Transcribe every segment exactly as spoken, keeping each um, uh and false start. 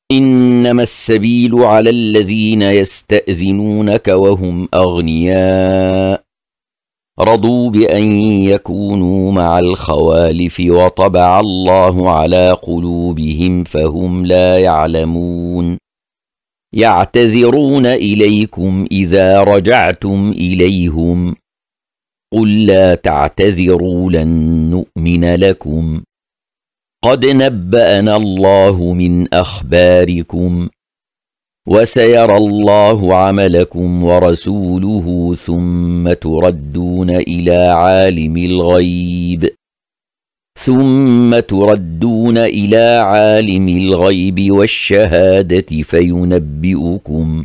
إنما السبيل على الذين يستأذنونك وهم أغنياء رضوا بأن يكونوا مع الخوالف وطبع الله على قلوبهم فهم لا يعلمون يعتذرون إليكم إذا رجعتم إليهم قل لا تعتذروا لن نؤمن لكم قد نبأنا الله من أخباركم وسيرى الله عملكم ورسوله ثم تردون إلى عالم الغيب ثم تردون إلى عالم الغيب والشهادة فينبئكم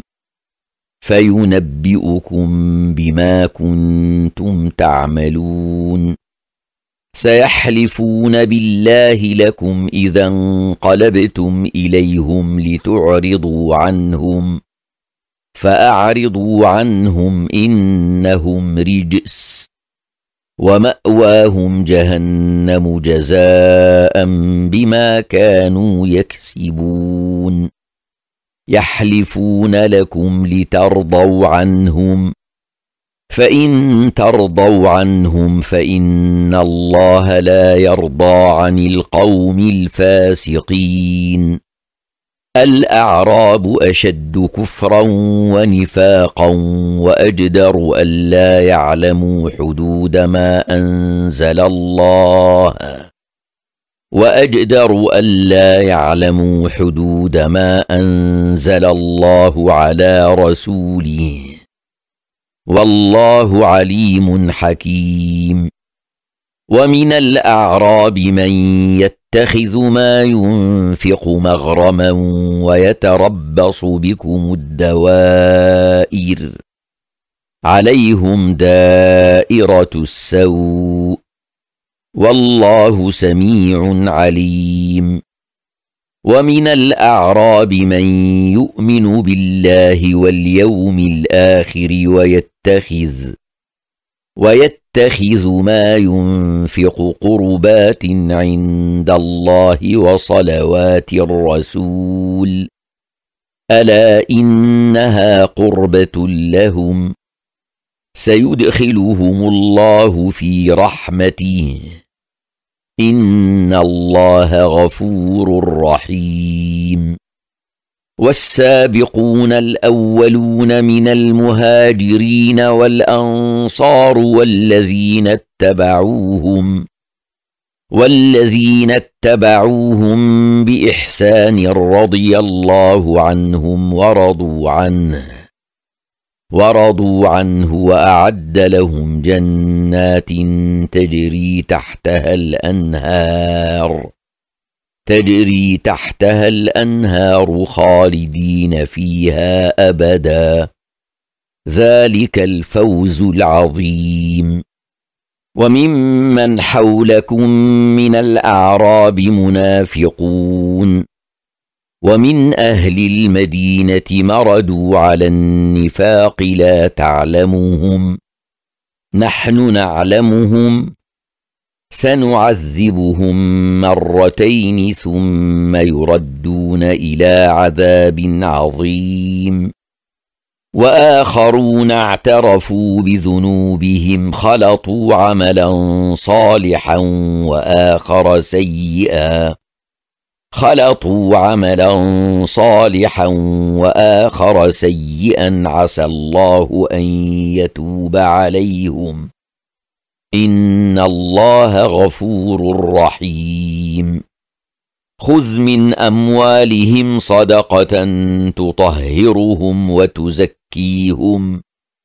فينبئكم بما كنتم تعملون سيحلفون بالله لكم إذا انقلبتم إليهم لتعرضوا عنهم فأعرضوا عنهم إنهم رجس ومأواهم جهنم جزاء بما كانوا يكسبون يحلفون لكم لترضوا عنهم فإن ترضوا عنهم فإن الله لا يرضى عن القوم الفاسقين الأعراب أشد كفرا ونفاقا وأجدر ألا يعلموا حدود ما أنزل الله وأجدر ألا يعلموا حدود ما أنزل الله على رسوله والله عليم حكيم ومن الأعراب من يتخذ ما ينفق مغرما ويتربص بكم الدوائر عليهم دائرة السوء والله سميع عليم ومن الأعراب من يؤمن بالله واليوم الآخر ويتخذ ويتخذ ما ينفق قربات عند الله وصلوات الرسول ألا إنها قربة لهم سيدخلهم الله في رحمته إن الله غفور رحيم والسابقون الأولون من المهاجرين والأنصار والذين اتبعوهم والذين اتبعوهم بإحسان رضي الله عنهم ورضوا عنه ورضوا عنه وأعد لهم جنات تجري تحتها الأنهار تجري تحتها الأنهار خالدين فيها أبدا ذلك الفوز العظيم وممن حولكم من الأعراب منافقون ومن أهل المدينة مردوا على النفاق لا تعلمهم نحن نعلمهم سنعذبهم مرتين ثم يردون إلى عذاب عظيم وآخرون اعترفوا بذنوبهم خلطوا عملا صالحا وآخر سيئا خلطوا عملا صالحا وآخر سيئا عسى الله أن يتوب عليهم إن الله غفور رحيم خذ من أموالهم صدقة تطهرهم وتزكيهم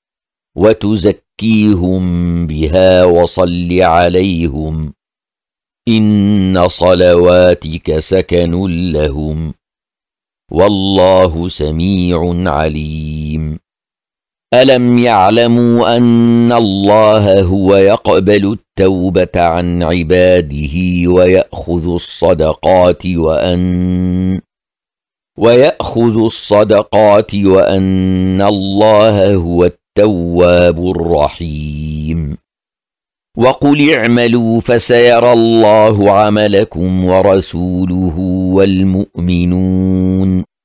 وتزكيهم بها وصل عليهم إن صلواتك سكن لهم والله سميع عليم ألم يعلموا أن الله هو يقبل التوبة عن عباده ويأخذ الصدقات وأن ويأخذ الصدقات وأن الله هو التواب الرحيم وقل اعملوا فسيرى الله عملكم ورسوله والمؤمنون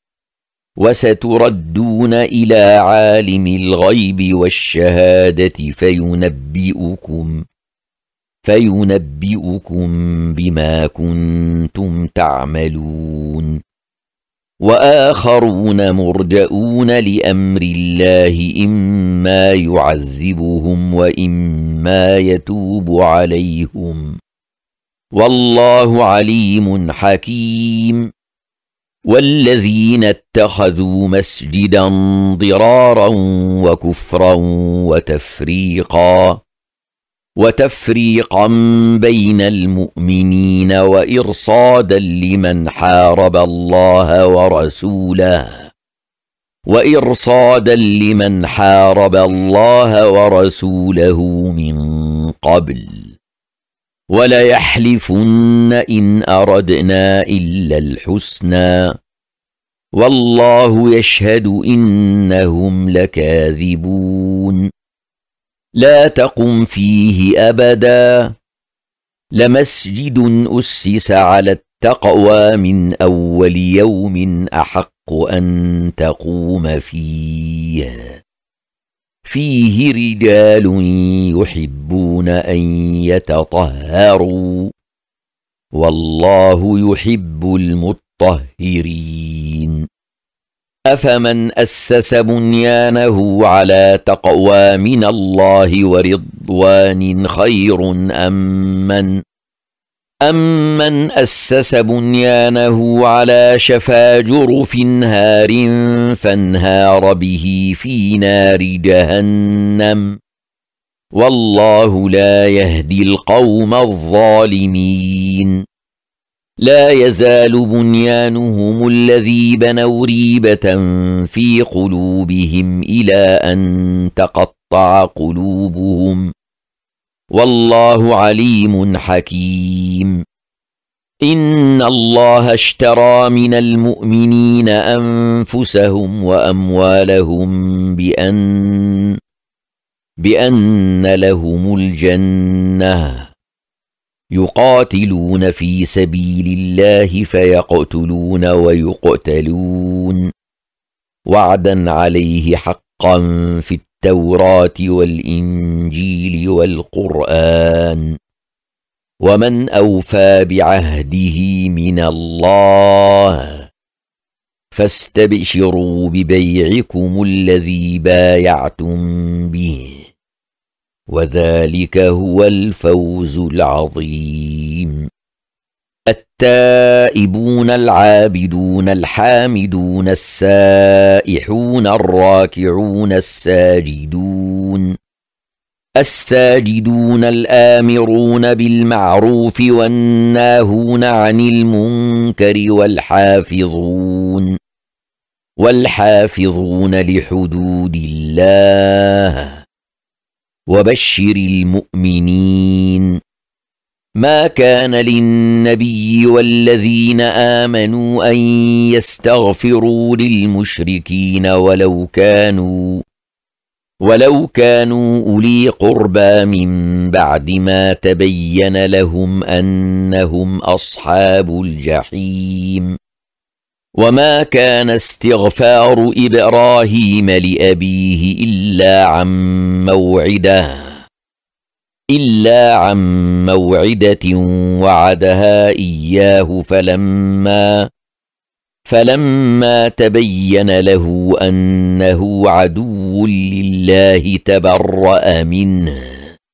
وستردون إلى عالم الغيب والشهادة فينبئكم فينبئكم بما كنتم تعملون. وآخرون مرجؤون لأمر الله إما يعذبهم وإما يتوب عليهم، والله عليم حكيم. والذين اتخذوا مسجدا ضرارا وكفرا وتفريقا وتفريقا بين المؤمنين وإرصادا لمن حارب الله ورسوله وإرصادا لمن حارب الله ورسوله من قبل، وليحلفن إن أردنا إلا الحسنى والله يشهد إنهم لكاذبون. لا تقم فيه أبدا، لمسجد أسس على التقوى من أول يوم أحق أن تقوم فيه فيه رجال يحبون أن يتطهروا والله يحب المطهرين. أفمن أسس بنيانه على تقوى من الله ورضوان خير أم من أمن أسس بنيانه على شفا جرف هار فانهار به في نار جهنم والله لا يهدي القوم الظالمين. لا يزال بنيانهم الذي بنوا ريبة في قلوبهم إلى أن تقطع قلوبهم والله عليم حكيم. إن الله اشترى من المؤمنين أنفسهم وأموالهم بأن بأن لهم الجنة يقاتلون في سبيل الله فيقتلون ويقتلون وعدا عليه حقا في التوراة والإنجيل والقرآن، ومن أوفى بعهده من الله فاستبشروا ببيعكم الذي بايعتم به وذلك هو الفوز العظيم. التائبون العابدون الحامدون السائحون الراكعون الساجدون الساجدون الآمرون بالمعروف والناهون عن المنكر والحافظون والحافظون لحدود الله وبشر المؤمنين. ما كان للنبي والذين آمنوا أن يستغفروا للمشركين ولو كانوا ولو كانوا أولي قربى من بعد ما تبين لهم أنهم أصحاب الجحيم. وما كان استغفار إبراهيم لأبيه إلا عن موعدة إلا عن موعدة وعدها إياه فلما فلما تبين له أنه عدو لله تبرأ منه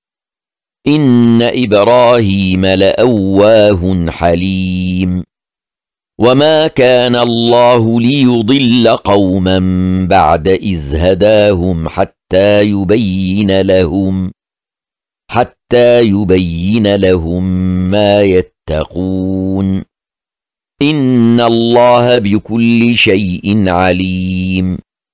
إن إبراهيم لأواه حليم. وما كان الله ليضل قوما بعد إذ هداهم حتى يبين لهم حتى يبين لهم ما يتقون إن الله بكل شيء عليم.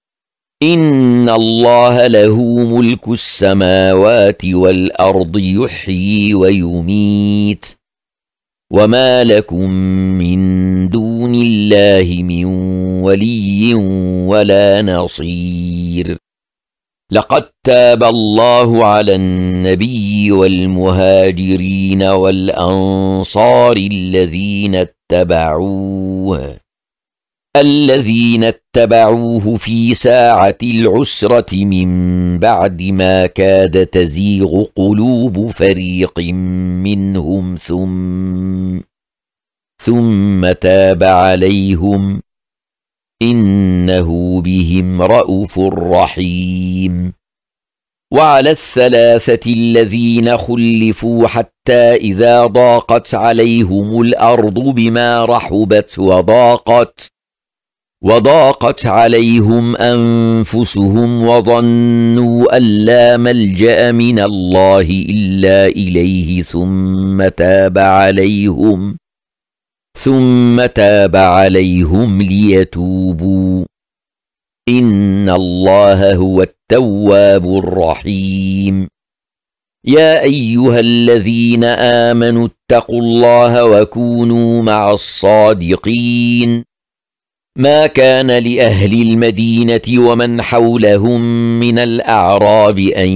إن الله له ملك السماوات والأرض يحيي ويميت وما لكم من دون الله من ولي ولا نصير. لقد تاب الله على النبي والمهاجرين والأنصار الذين اتبعوه الذين اتبعوه في ساعة العسرة من بعد ما كاد تزيغ قلوب فريق منهم ثم ثم تاب عليهم إنه بهم رءوف رحيم. وعلى الثلاثة الذين خلفوا حتى إذا ضاقت عليهم الأرض بما رحبت وضاقت وضاقت عليهم أنفسهم وظنوا أن لا ملجأ من الله إلا إليه ثم تاب عليهم ثم تاب عليهم ليتوبوا إن الله هو التواب الرحيم. يا أيها الذين آمنوا اتقوا الله وكونوا مع الصادقين. ما كان لأهل المدينة ومن حولهم من الأعراب أن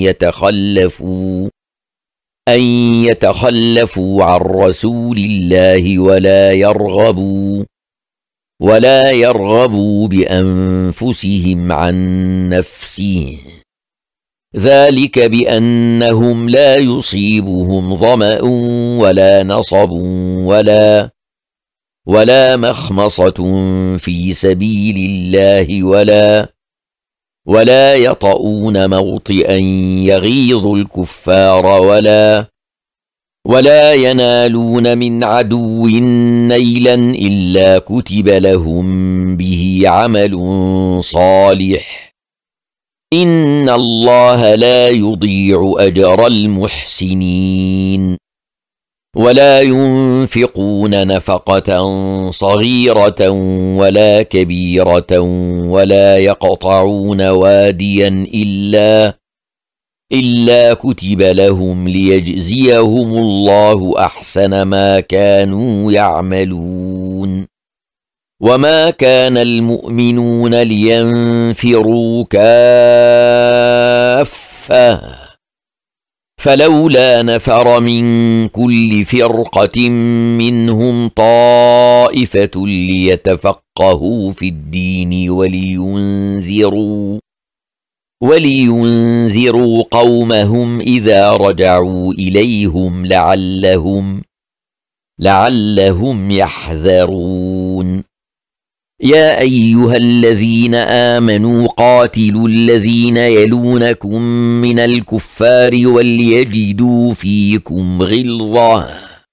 يتخلفوا أن يتخلفوا عن رسول الله ولا يرغبوا ولا يرغبوا بأنفسهم عن نفسه، ذلك بأنهم لا يصيبهم ظمأ ولا نصب ولا ولا مخمصة في سبيل الله ولا ولا يطؤون موطئا يغيظ الكفار ولا ولا ينالون من عدو نيلا إلا كتب لهم به عمل صالح إن الله لا يضيع أجر المحسنين. ولا ينفقون نفقة صغيرة ولا كبيرة ولا يقطعون واديا إلا إلا كتب لهم ليجزيهم الله أحسن ما كانوا يعملون. وما كان المؤمنون لينفروا كافة فلولا نفر من كل فرقة منهم طائفة ليتفقهوا في الدين ولينذروا ولينذروا قومهم إذا رجعوا إليهم لعلهم لعلهم يحذرون. يا أيها الذين آمنوا قاتلوا الذين يلونكم من الكفار وليجدوا فيكم غلظة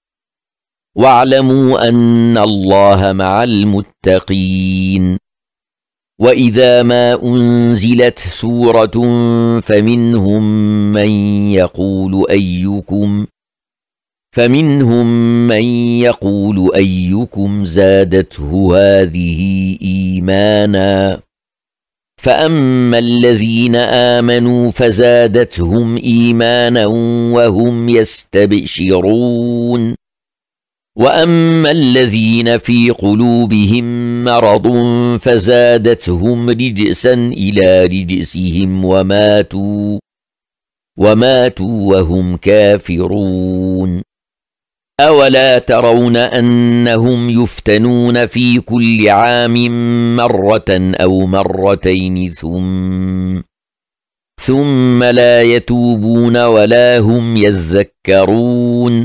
واعلموا أن الله مع المتقين. وإذا ما أنزلت سورة فمنهم من يقول أيكم فمنهم من يقول أيكم زادته هذه إيمانا فأما الذين آمنوا فزادتهم إيمانا وهم يستبشرون وأما الذين في قلوبهم مرض فزادتهم رجسا إلى رجسهم وماتوا وماتوا وهم كافرون. أولا ترون أنهم يفتنون في كل عام مرة أو مرتين ثم ثم لا يتوبون ولا هم يذكرون.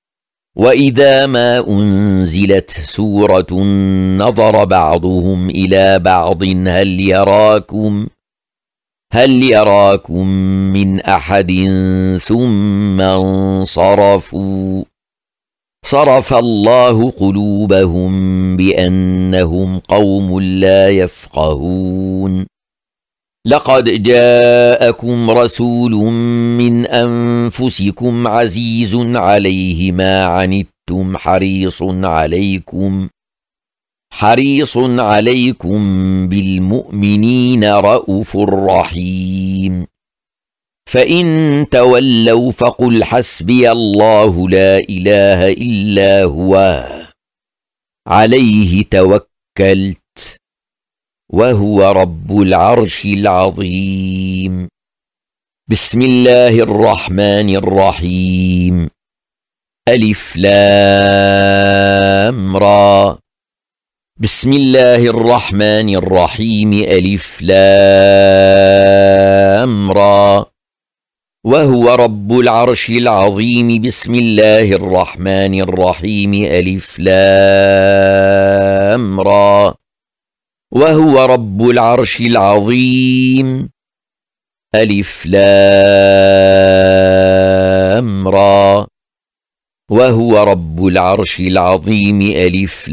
وإذا ما أنزلت سورة نظر بعضهم إلى بعض هل يراكم هل يراكم من أحد ثم انصرفوا صرف الله قلوبهم بأنهم قوم لا يفقهون. لقد جاءكم رسول من أنفسكم عزيز عليه ما عنتم حريص عليكم حريص عليكم بالمؤمنين رءوف رحيم. فإن تولوا فقل حسبي الله لا إله إلا هو عليه توكلت وهو رب العرش العظيم. بسم الله الرحمن الرحيم. ألف لام را بسم الله الرحمن الرحيم ألف لام را وهو رب العرش العظيم بسم الله الرحمن الرحيم ألف لام را وهو رب العرش العظيم ألف لام را وهو رب العرش العظيم ألف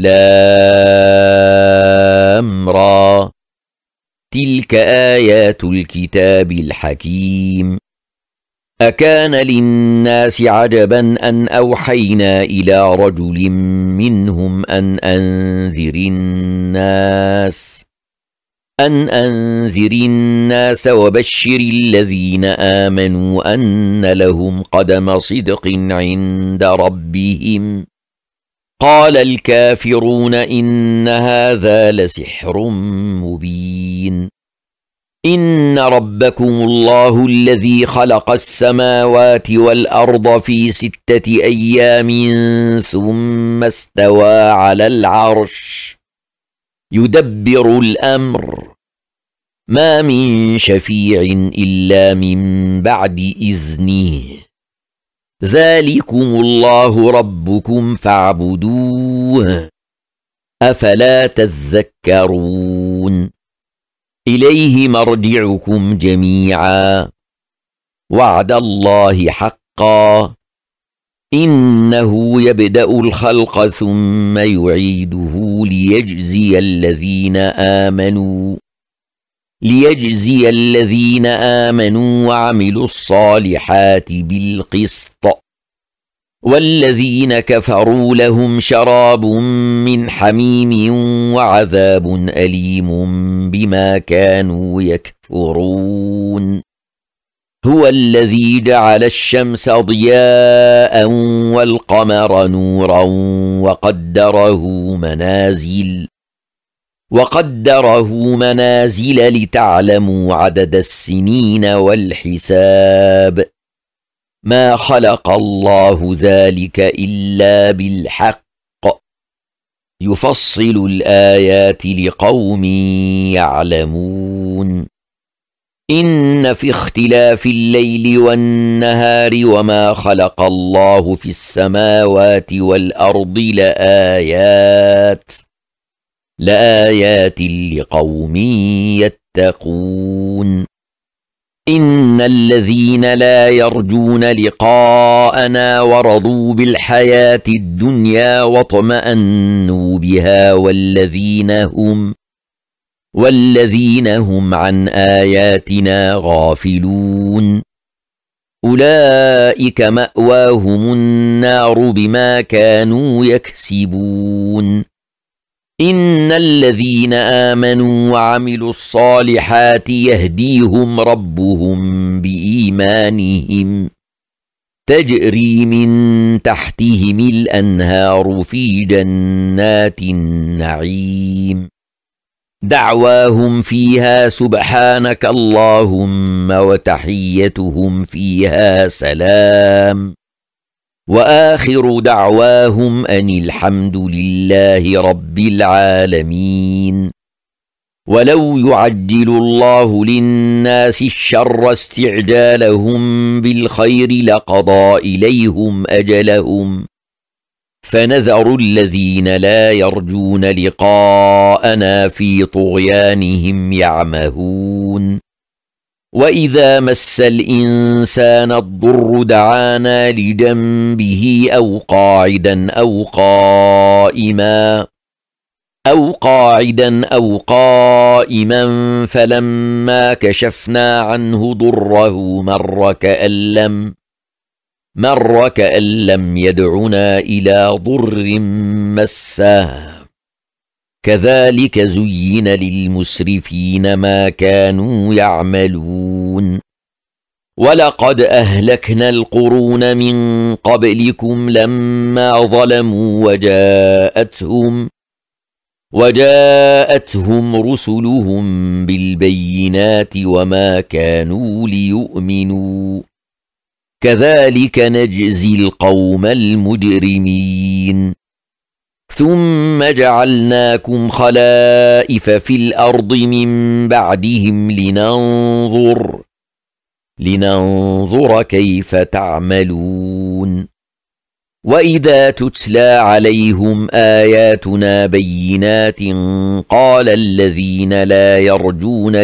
لام را تلك آيات الكتاب الحكيم أكان للناس عجبا أن أوحينا إلى رجل منهم أن أنذر الناس أن أنذر الناس وبشر الذين آمنوا أن لهم قدم صدق عند ربهم قال الكافرون إن هذا لسحر مبين إن ربكم الله الذي خلق السماوات والأرض في ستة أيام ثم استوى على العرش يدبر الأمر ما من شفيع إلا من بعد إذنه ذلكم الله ربكم فاعبدوه أفلا تذكرون إليه مرجعكم جميعا وعد الله حقا إنه يبدأ الخلق ثم يعيده ليجزي الذين آمنوا ليجزي الذين آمنوا وعملوا الصالحات بالقسط والذين كفروا لهم شراب من حميم وعذاب أليم بما كانوا يكفرون هو الذي جعل الشمس ضياء والقمر نورا وقدره منازل وقدره منازل لتعلموا عدد السنين والحساب ما خلق الله ذلك إلا بالحق يفصل الآيات لقوم يعلمون إن في اختلاف الليل والنهار وما خلق الله في السماوات والأرض لآيات لآيات لقوم يتقون إن الذين لا يرجون لقاءنا ورضوا بالحياة الدنيا واطمأنوا بها والذين هم والذين هم عن آياتنا غافلون أولئك مأواهم النار بما كانوا يكسبون إن الذين آمنوا وعملوا الصالحات يهديهم ربهم بإيمانهم تجري من تحتهم الأنهار في جنات النعيم دعواهم فيها سبحانك اللهم وتحيتهم فيها سلام وآخر دعواهم أن الحمد لله رب العالمين ولو يعجل الله للناس الشر استعجالهم بالخير لقضى إليهم أجلهم فنذر الذين لا يرجون لقاءنا في طغيانهم يعمهون وإذا مس الإنسان الضر دعانا لجنبه أو قاعدا أو قائما أو قاعدا أو قائما فلما كشفنا عنه ضره مر كأن لم مر كأن لم يدعنا إلى ضر مسه كذلك زين للمسرفين ما كانوا يعملون ولقد أهلكنا القرون من قبلكم لما ظلموا وجاءتهم وجاءتهم رسلهم بالبينات وما كانوا ليؤمنوا كذلك نجزي القوم المجرمين ثم جعلناكم خلائف في الأرض من بعدهم لننظر لننظر كيف تعملون وإذا تتلى عليهم آياتنا بينات قال الذين لا يرجون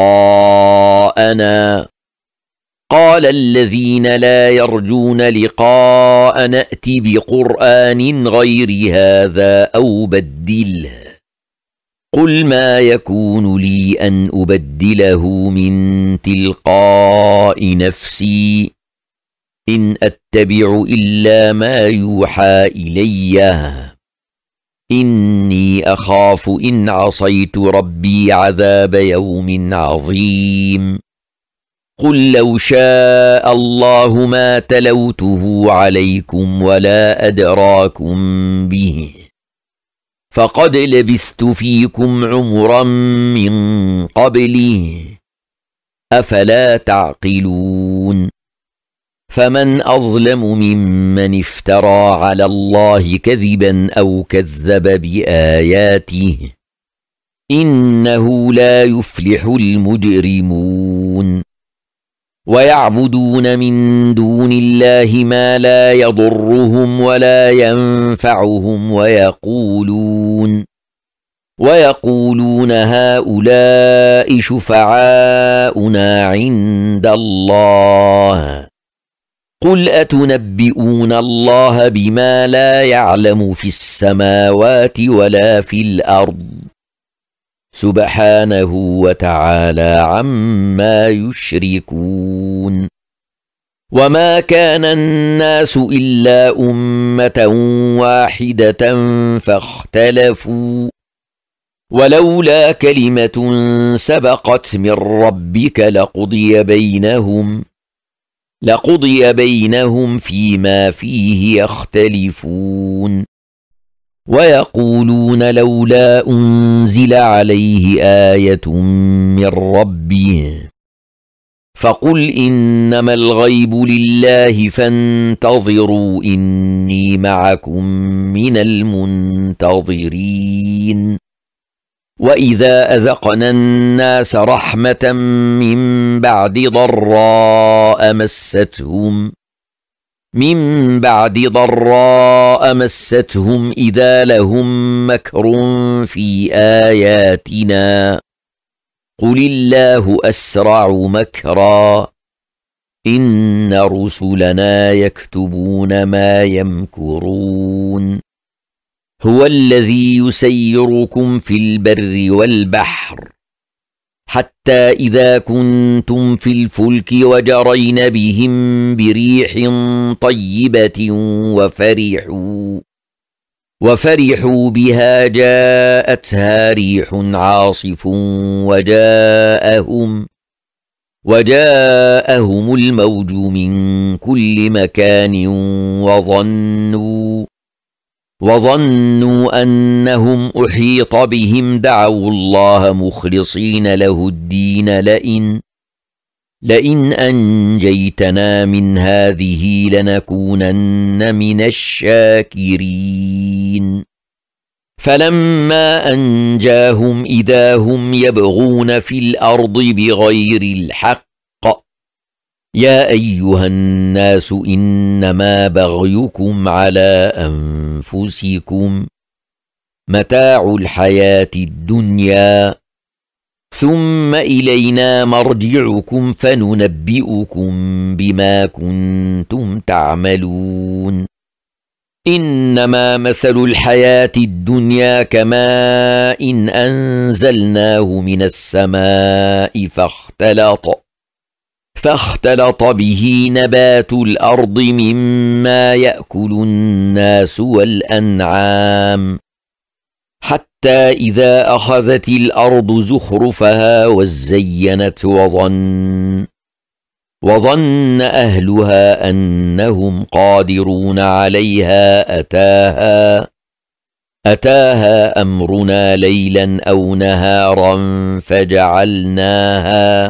لقاءنا قال الذين لا يرجون لقاءنا ائت بقرآن غير هذا أو بدله قل ما يكون لي أن أبدله من تلقاء نفسي إن أتبع إلا ما يوحى إلي إني أخاف إن عصيت ربي عذاب يوم عظيم قل لو شاء الله ما تلوته عليكم ولا أدراكم به فقد لبثت فيكم عمرا من قبله أفلا تعقلون فمن أظلم ممن افترى على الله كذبا أو كذب بآياته إنه لا يفلح المجرمون ويعبدون من دون الله ما لا يضرهم ولا ينفعهم ويقولون ويقولون هؤلاء شفعاؤنا عند الله قل أتنبئون الله بما لا يعلم في السماوات ولا في الأرض سبحانه وتعالى عما يشركون وما كان الناس إلا أمة واحدة فاختلفوا ولولا كلمة سبقت من ربك لقضي بينهم لقضي بينهم فيما فيه يختلفون ويقولون لولا أنزل عليه آية من ربه فقل إنما الغيب لله فانتظروا إني معكم من المنتظرين وإذا أذقنا الناس رحمة من بعد ضراء مستهم من بعد ضراء مستهم إذا لهم مكر في آياتنا قل الله أسرع مكرا إن رسلنا يكتبون ما يمكرون هو الذي يسيركم في البر والبحر حتى إذا كنتم في الفلك وجرين بهم بريح طيبة وفرحوا وفرحوا بها جاءتها ريح عاصف وجاءهم وجاءهم الموج من كل مكان وظنوا وظنوا أنهم أحيط بهم دعوا الله مخلصين له الدين لئن لئن أنجيتنا من هذه لنكونن من الشاكرين فلما أنجاهم إذا هم يبغون في الأرض بغير الحق يا أيها الناس إنما بغيكم على أنفسكم متاع الحياة الدنيا ثم إلينا مرجعكم فننبئكم بما كنتم تعملون إنما مثل الحياة الدنيا كماء إن أنزلناه من السماء فاختلط فاختلط به نبات الأرض مما يأكل الناس والأنعام حتى إذا أخذت الأرض زخرفها وزينت وظن وظن أهلها أنهم قادرون عليها أتاها أتاها أمرنا ليلا أو نهارا فجعلناها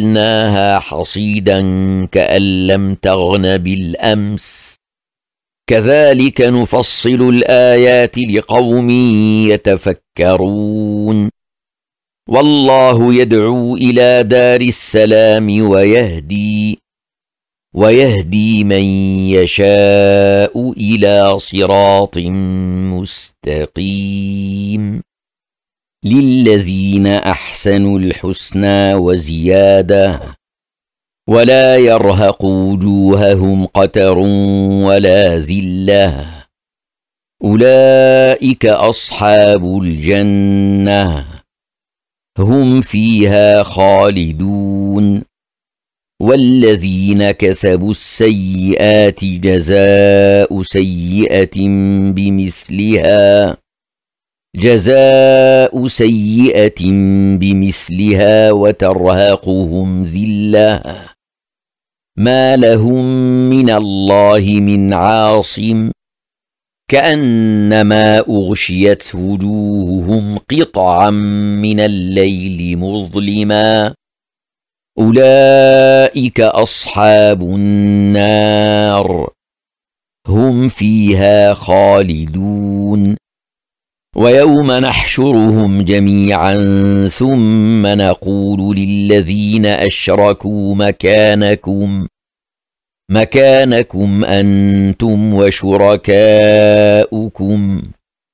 فجعلناها حصيدا كأن لم تغن بالأمس كذلك نفصل الآيات لقوم يتفكرون والله يدعو إلى دار السلام ويهدي ويهدي من يشاء إلى صراط مستقيم للذين أحسنوا الحسنى وزيادة ولا يرهق وجوههم قتر ولا ذلة أولئك أصحاب الجنة هم فيها خالدون والذين كسبوا السيئات جزاء سيئة بمثلها جزاء سيئة بمثلها وترهقهم ذلة ما لهم من الله من عاصم كأنما أغشيت وجوههم قطعا من الليل مظلما أولئك أصحاب النار هم فيها خالدون ويوم نحشرهم جميعا ثم نقول للذين أشركوا مكانكم مكانكم أنتم وشركاؤكم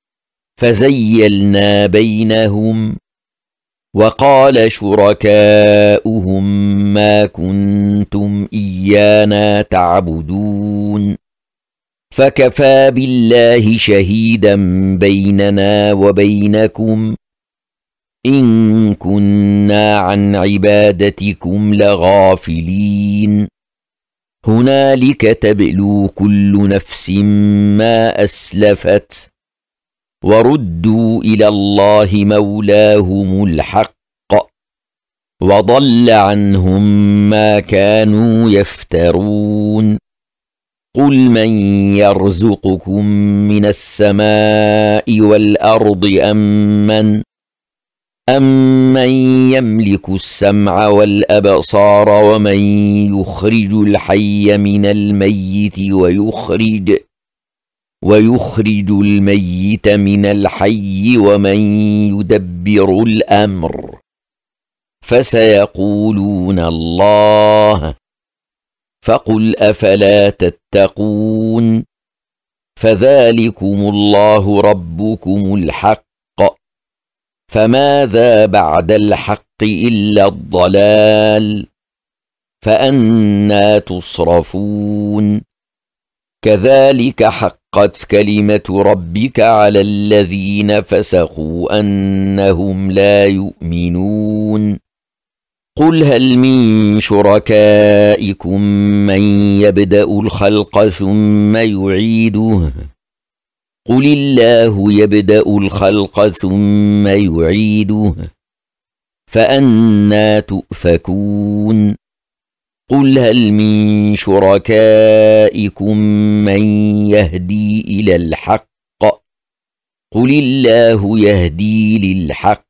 فزيلنا بينهم وقال شركاؤهم ما كنتم إيانا تعبدون فكفى بالله شهيدا بيننا وبينكم إن كنا عن عبادتكم لغافلين هنالك تبلو كل نفس ما أسلفت وردوا إلى الله مولاهم الحق وضل عنهم ما كانوا يفترون قل من يرزقكم من السماء والأرض أمن أمن يملك السمع والأبصار ومن يخرج الحي من الميت ويخرج ويخرج الميت من الحي ومن يدبر الأمر فسيقولون الله فقل أفلا تتقون فذلكم الله ربكم الحق فماذا بعد الحق إلا الضلال فأنى تصرفون كذلك حقت كلمة ربك على الذين فسقوا أنهم لا يؤمنون قل هل من شركائكم من يبدأ الخلق ثم يعيده قل الله يبدأ الخلق ثم يعيده فأنى تؤفكون قل هل من شركائكم من يهدي إلى الحق قل الله يهدي للحق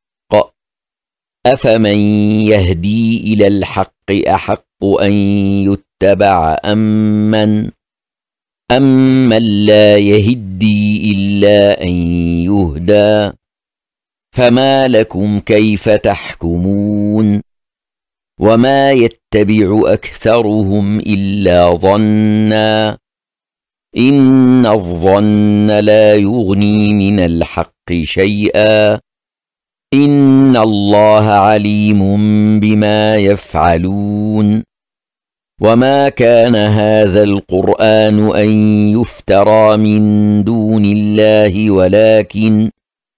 أفمن يهدي إلى الحق أحق أن يتبع أمن أمن لا يهدي إلا أن يهدى فما لكم كيف تحكمون وما يتبع أكثرهم إلا ظنا إن الظن لا يغني من الحق شيئا إن الله عليم بما يفعلون وما كان هذا القرآن أن يفترى من دون الله ولكن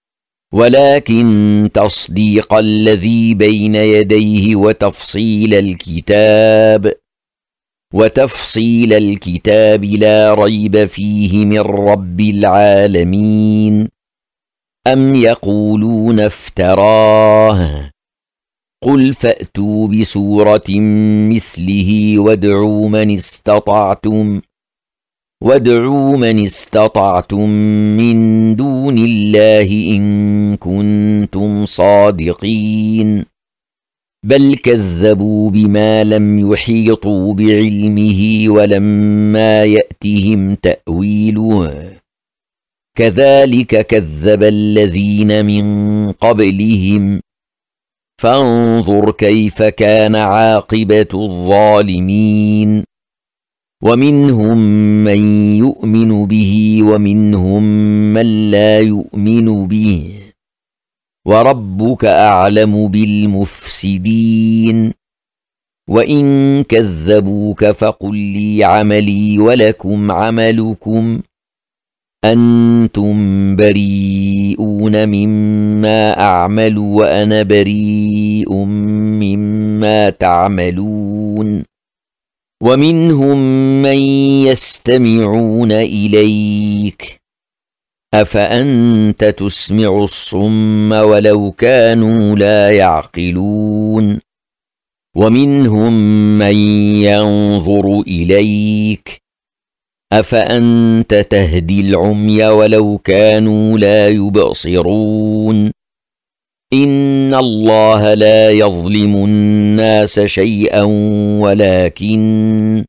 ولكن تصديق الذي بين يديه وتفصيل الكتاب وتفصيل الكتاب لا ريب فيه من رب العالمين أم يقولون افتراه قل فأتوا بسورة مثله وادعوا من استطعتم وادعوا من استطعتم من دون الله إن كنتم صادقين بل كذبوا بما لم يحيطوا بعلمه ولما يأتهم تأويله كذلك كذب الذين من قبلهم فانظر كيف كان عاقبة الظالمين ومنهم من يؤمن به ومنهم من لا يؤمن به وربك أعلم بالمفسدين وإن كذبوك فقل لي عملي ولكم عملكم أنتم بريئون مما أعمل وأنا بريء مما تعملون ومنهم من يستمعون إليك أفأنت تسمع الصم ولو كانوا لا يعقلون ومنهم من ينظر إليك أفأنت تهدي العمي ولو كانوا لا يبصرون إن الله لا يظلم الناس شيئا ولكن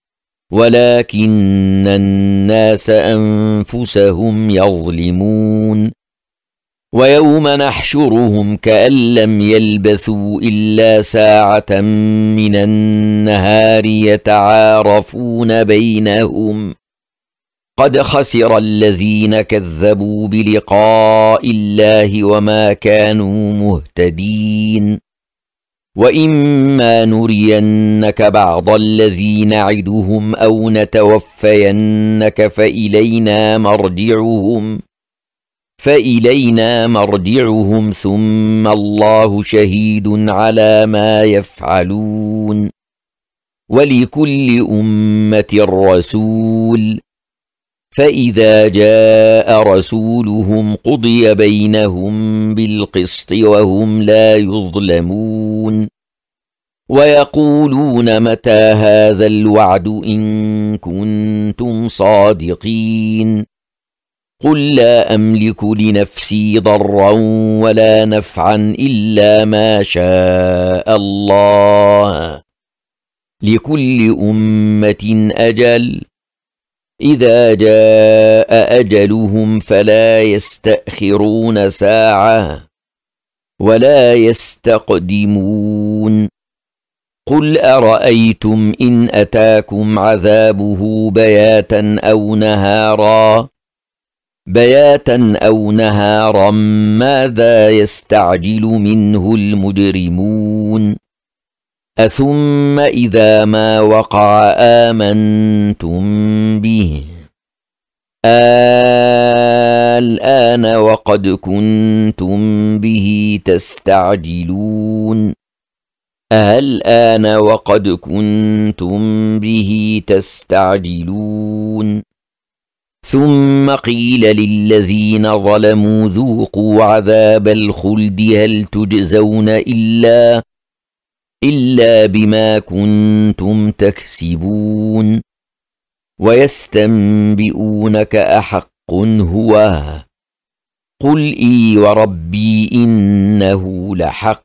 ولكن الناس أنفسهم يظلمون ويوم نحشرهم كأن لم يلبثوا إلا ساعة من النهار يتعارفون بينهم قد خسر الذين كذبوا بلقاء الله وما كانوا مهتدين وإما نرينك بعض الذي نعدهم أو نتوفينك فإلينا مرجعهم فإلينا مرجعهم ثم الله شهيد على ما يفعلون ولكل أمة رسول فإذا جاء رسولهم قضي بينهم بالقسط وهم لا يظلمون ويقولون متى هذا الوعد إن كنتم صادقين قل لا أملك لنفسي ضرا ولا نفعا إلا ما شاء الله لكل أمة أجل إذا جاء أجلهم فلا يستأخرون ساعة ولا يستقدمون قل أرأيتم إن أتاكم عذابه بياتا أو نهارا بياتا أو نهارا ماذا يستعجل منه المجرمون أثم إذا ما وقع آمنتم به الآن وقد كنتم به تستعجلون الآن وقد كنتم به تستعجلون ثم قيل للذين ظلموا ذوقوا عذاب الخلد هل تجزون إلا إلا بما كنتم تكسبون ويستنبئونك أحق هو قل إي وربي إنه لحق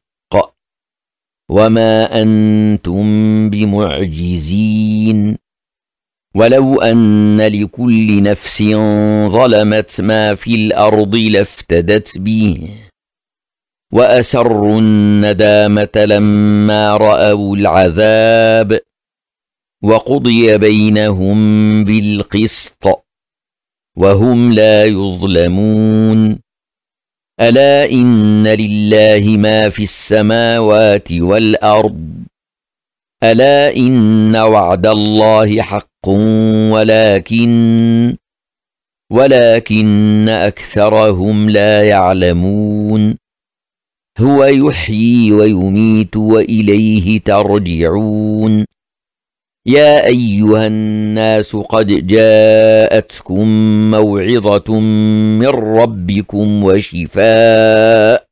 وما أنتم بمعجزين ولو أن لكل نفس ظلمت ما في الأرض لافتدت به وأسروا الندامة لما رأوا العذاب وقضي بينهم بالقسط وهم لا يظلمون ألا إن لله ما في السماوات والأرض ألا إن وعد الله حق ولكن ولكن أكثرهم لا يعلمون هو يحيي ويميت وإليه ترجعون يا أيها الناس قد جاءتكم موعظة من ربكم وشفاء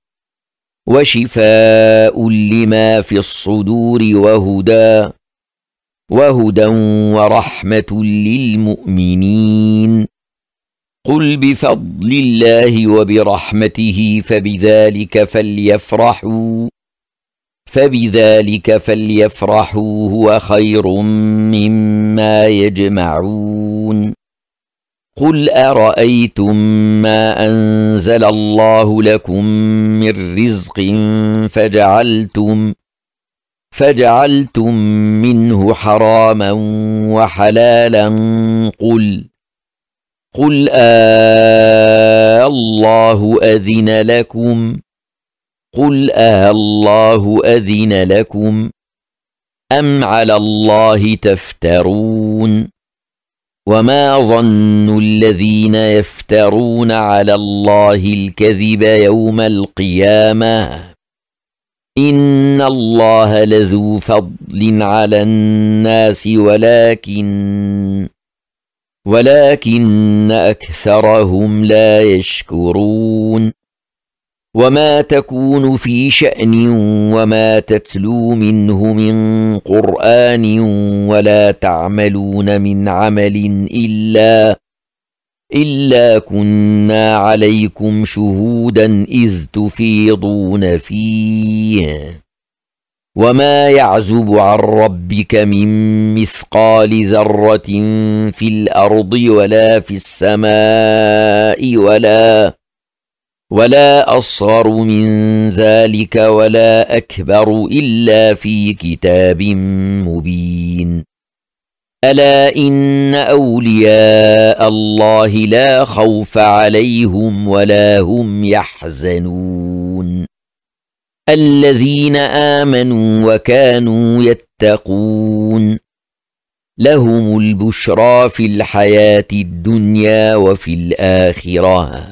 وشفاء لما في الصدور وهدى وهدى ورحمة للمؤمنين قل بفضل الله وبرحمته فبذلك فليفرحوا فبذلك فليفرحوا هو خير مما يجمعون قل أرأيتم ما أنزل الله لكم من رزق فجعلتم فجعلتم منه حراما وحلالا قل قل آه الله أذن لكم قل آه الله أذن لكم أم على الله تفترون وما ظن الذين يفترون على الله الكذب يوم القيامة إن الله لذو فضل على الناس ولكن ولكن أكثرهم لا يشكرون وما تكون في شأن وما تتلو منه من قرآن ولا تعملون من عمل إلا إلا كنا عليكم شهودا إذ تفيضون فيه وما يعزب عن ربك من مثقال ذرة في الأرض ولا في السماء ولا ولا أصغر من ذلك ولا أكبر إلا في كتاب مبين ألا إن أولياء الله لا خوف عليهم ولا هم يحزنون الذين آمنوا وكانوا يتقون لهم البشرى في الحياة الدنيا وفي الآخرة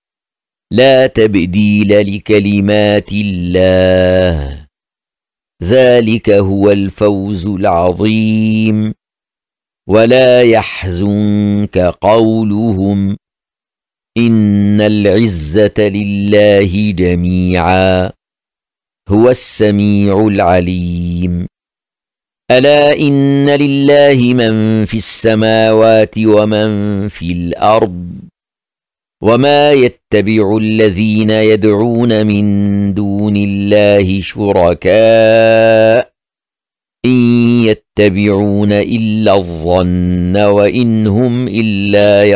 لا تبديل لكلمات الله ذلك هو الفوز العظيم ولا يحزنك قولهم إن العزة لله جميعا هو السميع العليم ألا إن لله من في السماوات ومن في الأرض وما يتبع الذين يدعون من دون الله شركاء إن يتبعون إلا الظن وإن هم إلا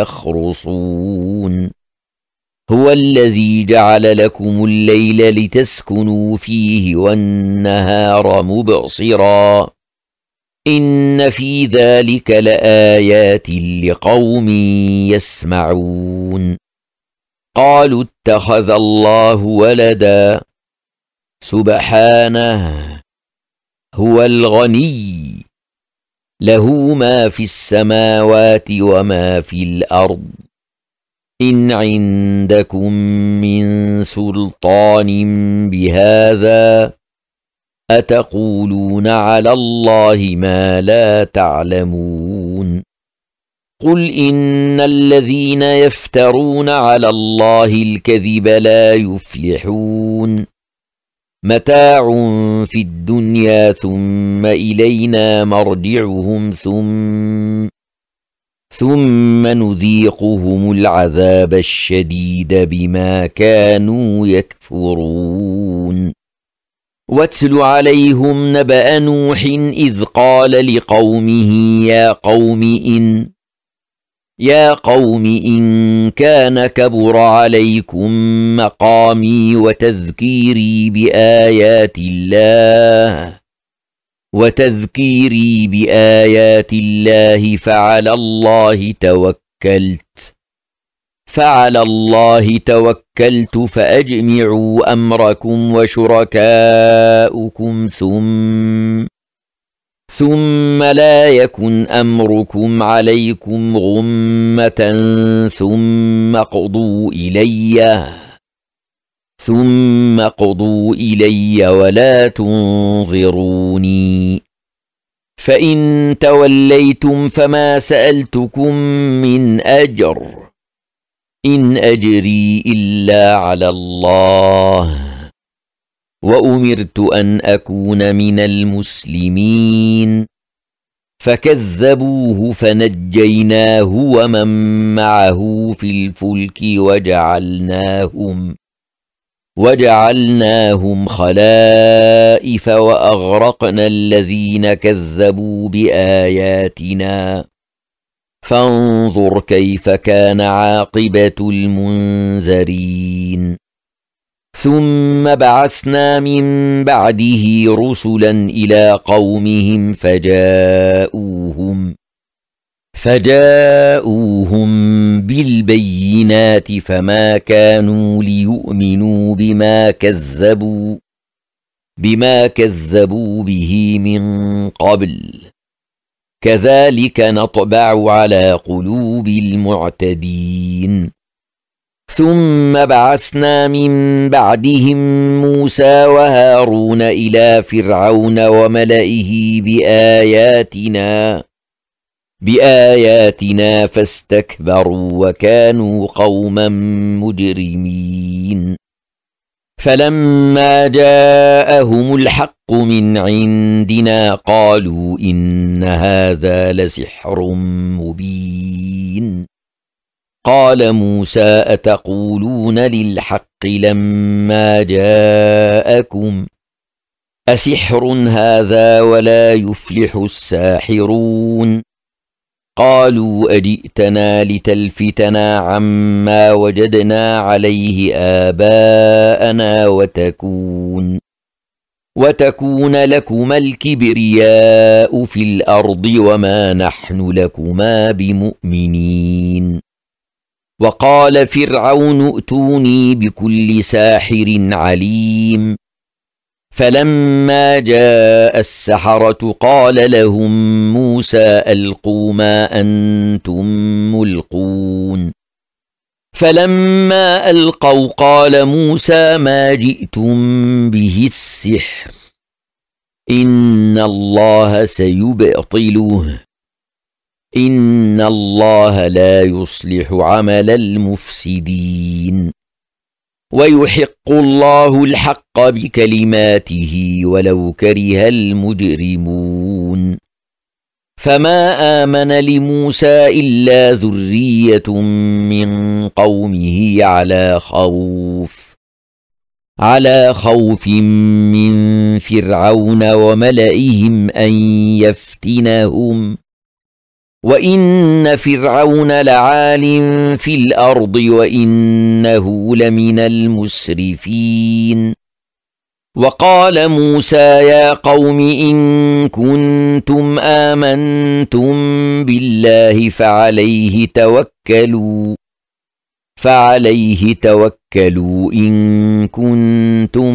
يخرصون هو الذي جعل لكم الليل لتسكنوا فيه والنهار مبصرا إن في ذلك لآيات لقوم يسمعون قالوا اتخذ الله ولدا سبحانه هو الغني له ما في السماوات وما في الأرض إن عندكم من سلطان بهذا أتقولون على الله ما لا تعلمون قل إن الذين يفترون على الله الكذب لا يفلحون متاع في الدنيا ثم إلينا مرجعهم ثم ثم نذيقهم العذاب الشديد بما كانوا يكفرون واتل عليهم نبأ نوح إذ قال لقومه يا قوم إن يا قوم إن كان كبر عليكم مقامي وتذكيري بآيات الله وتذكيري بآيات الله فعلى الله توكلت فعلى الله توكلت فأجمعوا أمركم وشركاؤكم ثم ثم لا يكن أمركم عليكم غمة ثم قضوا إلي ثم قضوا إلي ولا تنظروني فإن توليتم فما سألتكم من أجر إن أجري إلا على الله وأمرت أن أكون من المسلمين فكذبوه فنجيناه ومن معه في الفلك وجعلناهم وجعلناهم خلائف وأغرقنا الذين كذبوا بآياتنا فانظر كيف كان عاقبة المنذرين ثم بعثنا من بعده رسلا إلى قومهم فجاءوهم فجاءوهم بالبينات فما كانوا ليؤمنوا بما كذبوا بما كذبوا به من قبل كذلك نطبع على قلوب المعتدين ثم بعثنا من بعدهم موسى وهارون إلى فرعون وملئه بآياتنا بآياتنا فاستكبروا وكانوا قوما مجرمين فلما جاءهم الحق من عندنا قالوا إن هذا لسحر مبين قال موسى أتقولون للحق لما جاءكم أسحر هذا ولا يفلح الساحرون قالوا أجئتنا لتلفتنا عما وجدنا عليه آباءنا وتكون وتكون لكما الكبرياء في الأرض وما نحن لكما بمؤمنين وقال فرعون ائتوني بكل ساحر عليم فلما جاء السحرة قال لهم موسى ألقوا ما أنتم ملقون فلما ألقوا قال موسى ما جئتم به السحر إن الله سيبطله إن الله لا يصلح عمل المفسدين ويحق الله الحق بكلماته ولو كره المجرمون فما آمن لموسى إلا ذرية من قومه على خوف على خوف من فرعون وملئهم أن يفتنهم وإن فرعون لعال في الأرض وإنه لمن المسرفين وقال موسى يا قوم إن كنتم آمنتم بالله فعليه توكلوا فعليه توكلوا إن كنتم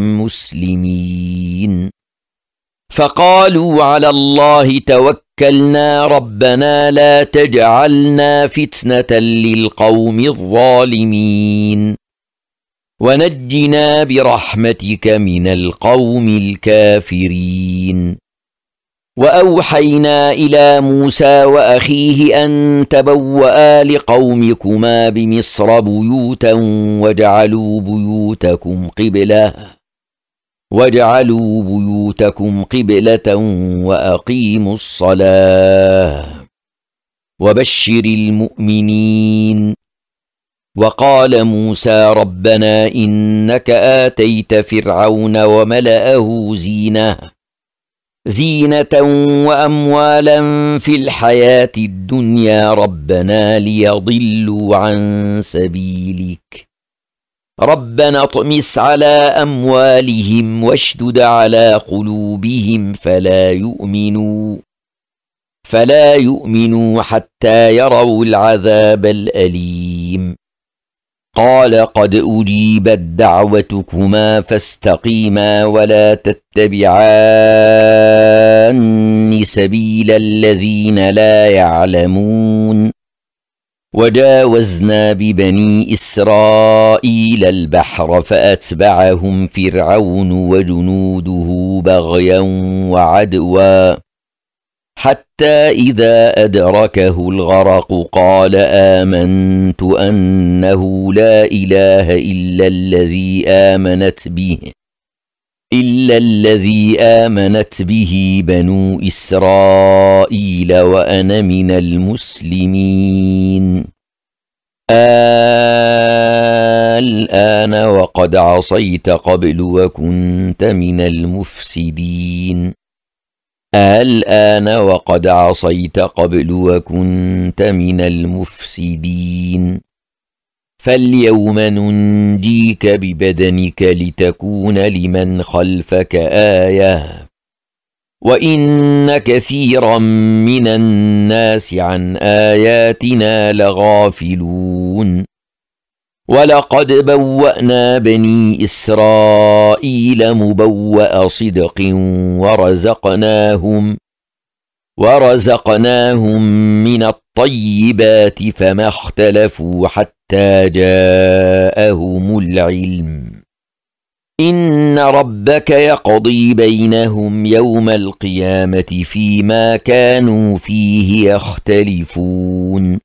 مسلمين فقالوا على الله توكلنا ربنا لا تجعلنا فتنة للقوم الظالمين ونجنا برحمتك من القوم الكافرين وأوحينا إلى موسى وأخيه أن تبوأ لقومكما بمصر بيوتا وجعلوا بيوتكم قبلة وَاجْعَلُوا بُيُوتَكُمْ قِبْلَةً وَأَقِيمُوا الصَّلَاةَ وَبَشِّرِ الْمُؤْمِنِينَ وَقَالَ مُوسَى رَبَّنَا إِنَّكَ آتَيْتَ فِرْعَوْنَ وَمَلَأَهُ زِينَةً زِينَةً وَأَمْوَالًا فِي الْحَيَاةِ الدُّنْيَا رَبَّنَا لِيَضِلُّوا عَن سَبِيلِكَ ربنا اطمس على أموالهم واشدد على قلوبهم فلا يؤمنوا فلا يؤمنوا حتى يروا العذاب الأليم قال قد أجيبت دعوتكما فاستقيما ولا تتبعان سبيل الذين لا يعلمون وجاوزنا ببني إسرائيل البحر فأتبعهم فرعون وجنوده بغيا وعدوا حتى إذا أدركه الغرق قال آمنت أنه لا إله إلا الذي آمنت به إلا الذي آمنت به بنو إسرائيل وأنا من المسلمين الآن وقد عصيت قبل وكنت من المفسدين الآن وقد عصيت قبل وكنت من المفسدين فاليوم ننجيك ببدنك لتكون لمن خلفك آية وإن كثيرا من الناس عن آياتنا لغافلون ولقد بوأنا بني إسرائيل مبوأ صدق ورزقناهم ورزقناهم من الطيبات فما اختلفوا حتى جاءهم العلم إن ربك يقضي بينهم يوم القيامة فيما كانوا فيه يختلفون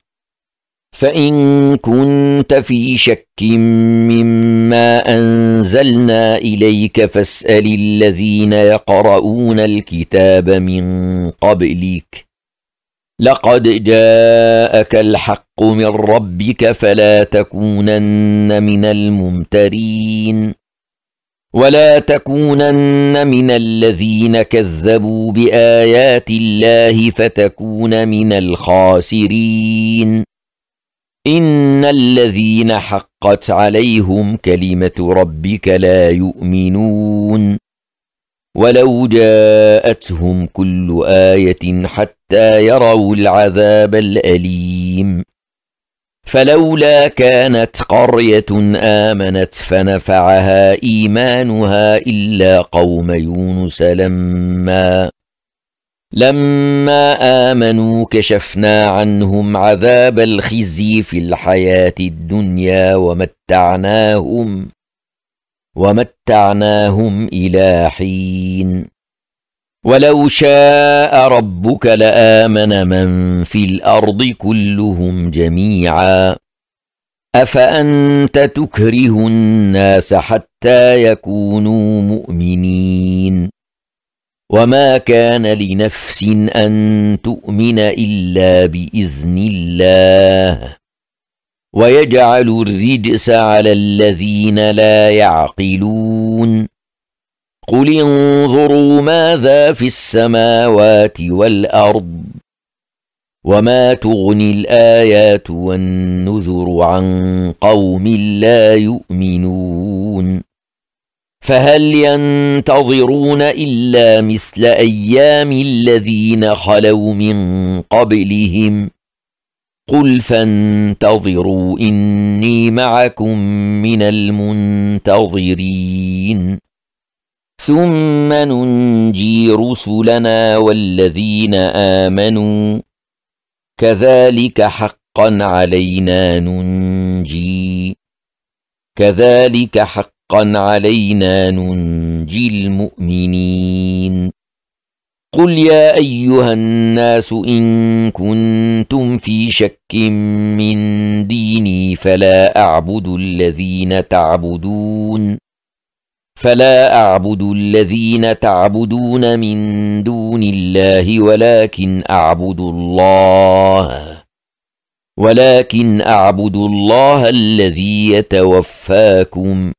فإن كنت في شك مما أنزلنا إليك فاسأل الذين يقرؤون الكتاب من قبلك لقد جاءك الحق من ربك فلا تكونن من الممترين ولا تكونن من الذين كذبوا بآيات الله فتكون من الخاسرين إن الذين حقت عليهم كلمة ربك لا يؤمنون ولو جاءتهم كل آية حتى يروا العذاب الأليم فلولا كانت قرية آمنت فنفعها إيمانها إلا قوم يونس لما لما آمنوا كشفنا عنهم عذاب الخزي في الحياة الدنيا ومتعناهم ومتعناهم إلى حين ولو شاء ربك لآمن من في الأرض كلهم جميعا أفأنت تكره الناس حتى يكونوا مؤمنين وما كان لنفس أن تؤمن إلا بإذن الله ويجعل الرجس على الذين لا يعقلون قل انظروا ماذا في السماوات والأرض وما تغني الآيات والنذر عن قوم لا يؤمنون فهل ينتظرون إلا مثل أيام الذين خلوا من قبلهم قل فانتظروا إني معكم من المنتظرين ثم ننجي رسلنا والذين آمنوا كذلك حقا علينا ننجي كذلك حقا علينا ننجي المؤمنين قل يا أيها الناس إن كنتم في شك من ديني فلا أعبد الذين تعبدون فلا أعبد الذين تعبدون من دون الله ولكن أعبد الله ولكن أعبد الله الذي يتوفاكم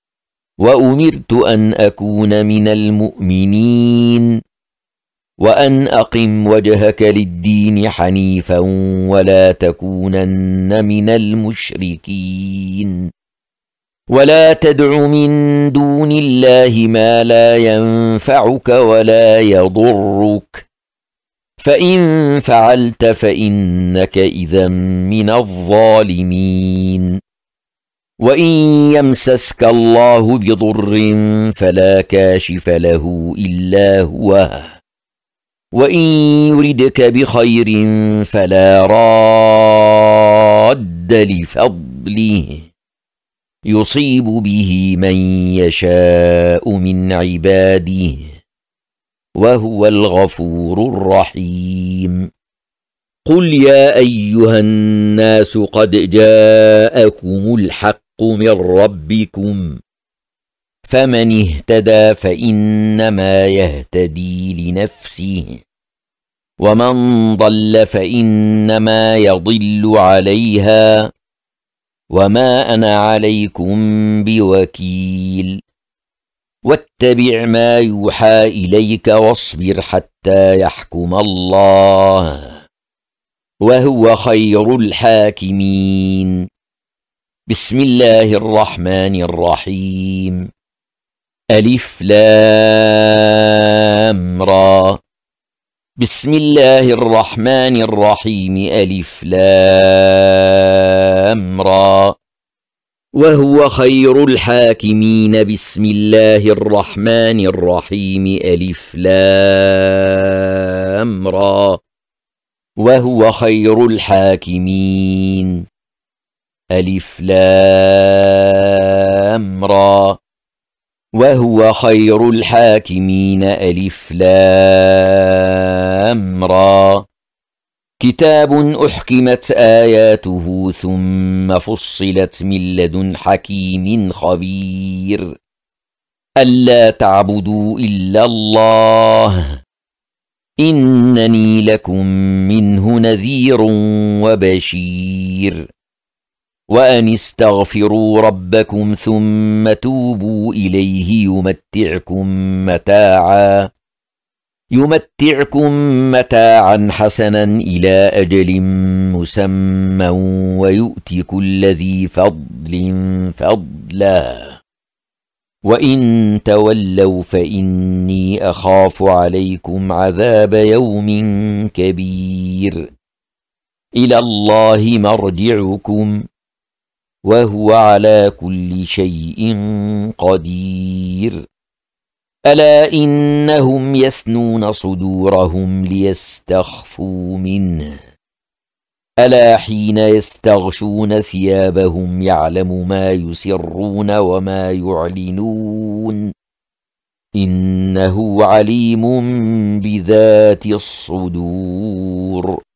وأمرت أن أكون من المؤمنين وأن أقم وجهك للدين حنيفا ولا تكونن من المشركين ولا تدع من دون الله ما لا ينفعك ولا يضرك فإن فعلت فإنك إذا من الظالمين وإن يمسسك الله بضر فلا كاشف له إلا هو وإن يردك بخير فلا راد لفضله يصيب به من يشاء من عباده وهو الغفور الرحيم قل يا أيها الناس قد جاءكم الحق من ربكم فمن اهتدى فإنما يهتدي لنفسه ومن ضل فإنما يضل عليها وما أنا عليكم بوكيل واتبع ما يوحى إليك واصبر حتى يحكم الله وهو خير الحاكمين. بسم الله الرحمن الرحيم. ألف لام را. بسم الله الرحمن الرحيم. ألف لام را. وهو خير الحاكمين. بسم الله الرحمن الرحيم. ألف لام را. وهو خير الحاكمين. ألف لام را. وهو خير الحاكمين. ألف لام را. كتاب أحكمت آياته ثم فصلت من لدن حكيم خبير ألا تعبدوا إلا الله إنني لكم منه نذير وبشير وأن استغفروا ربكم ثم توبوا إليه يمتعكم متاعا يمتعكم متاعا حسنا إلى أجل مسمى ويؤت كل ذي فضل فضلا وإن تولوا فإني أخاف عليكم عذاب يوم كبير إلى الله مرجعكم وهو على كل شيء قدير. ألا إنهم يثنون صدورهم ليستخفوا منه ألا حين يستغشون ثيابهم يعلم ما يسرون وما يعلنون إنه عليم بذات الصدور.